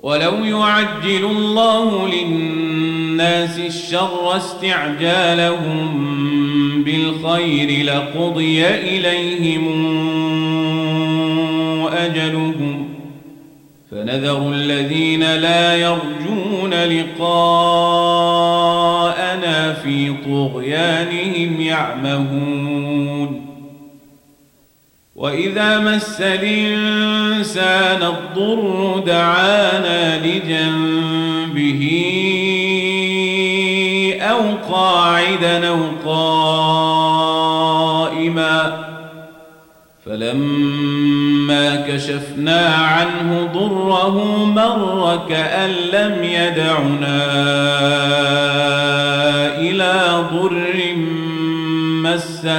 ولو يعجل الله للناس الشر استعجالهم بالخير لقضي إليهم أجلهم فنذر الذين لا يرجون لقاءنا في طغيانهم يعمهون وإذا مس الإنسان الضر دعانا لجنبه أو قاعدا أو قائما فلما كشفنا عنه ضره مر كأن لم يدعنا إلى ضر مسه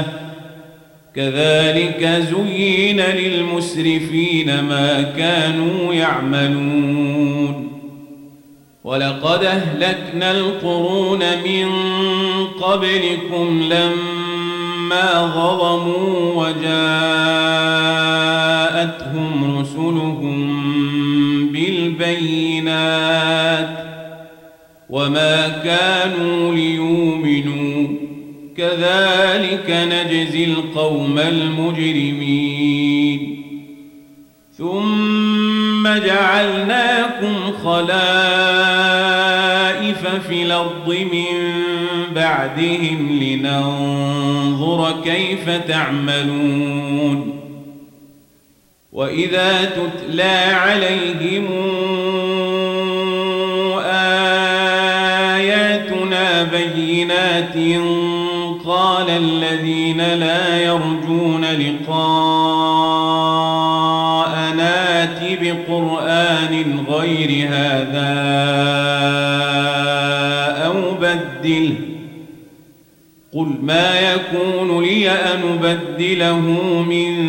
كذلك زين للمسرفين ما كانوا يعملون ولقد أهلكنا القرون من قبلكم لما ظلموا وجاءتهم رسلهم بالبينات وما كانوا ليؤمنوا كذلك نجزي القوم المجرمين ثم جعلناكم خلائف في الأرض من بعدهم لننظر كيف تعملون وإذا تتلى عليهم آياتنا بينات قال الذين لا يرجون لقاءنا ائت بقرآن غير هذا أو بدله قل ما يكون لي أن أبدله من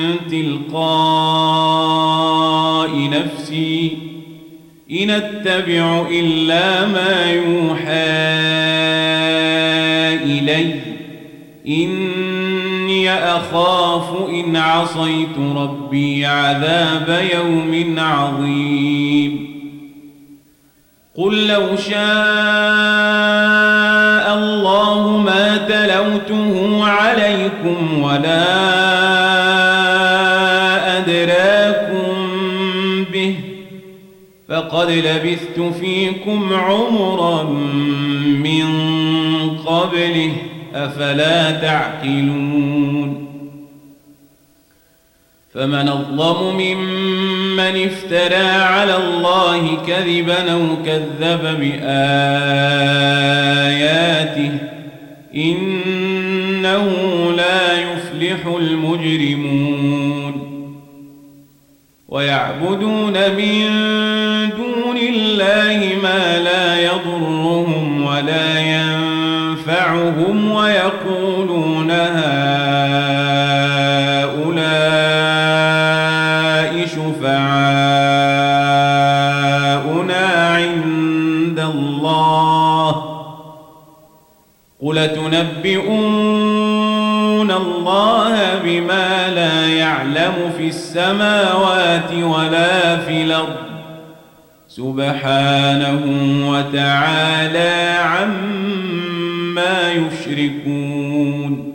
تلقاء نفسي إن أتبع إلا ما يوحى إلي إني أخاف إن عصيت ربي عذاب يوم عظيم قل لو شاء الله ما تلوته عليكم ولا أدراكم به فقد لبثت فيكم عمرا من قبله أفلا تعقلون فمن أظلم ممن افترى على الله كذبا أو كذب بآياته إنه لا يفلح المجرمون ويعبدون من دون الله ما لا يضرهم ولا ينفعهم ويقولون هؤلاء شفعاؤنا عند الله قل تنبئون الله بما لا يعلم في السماوات ولا في الأرض سبحانه وتعالى عما يشركون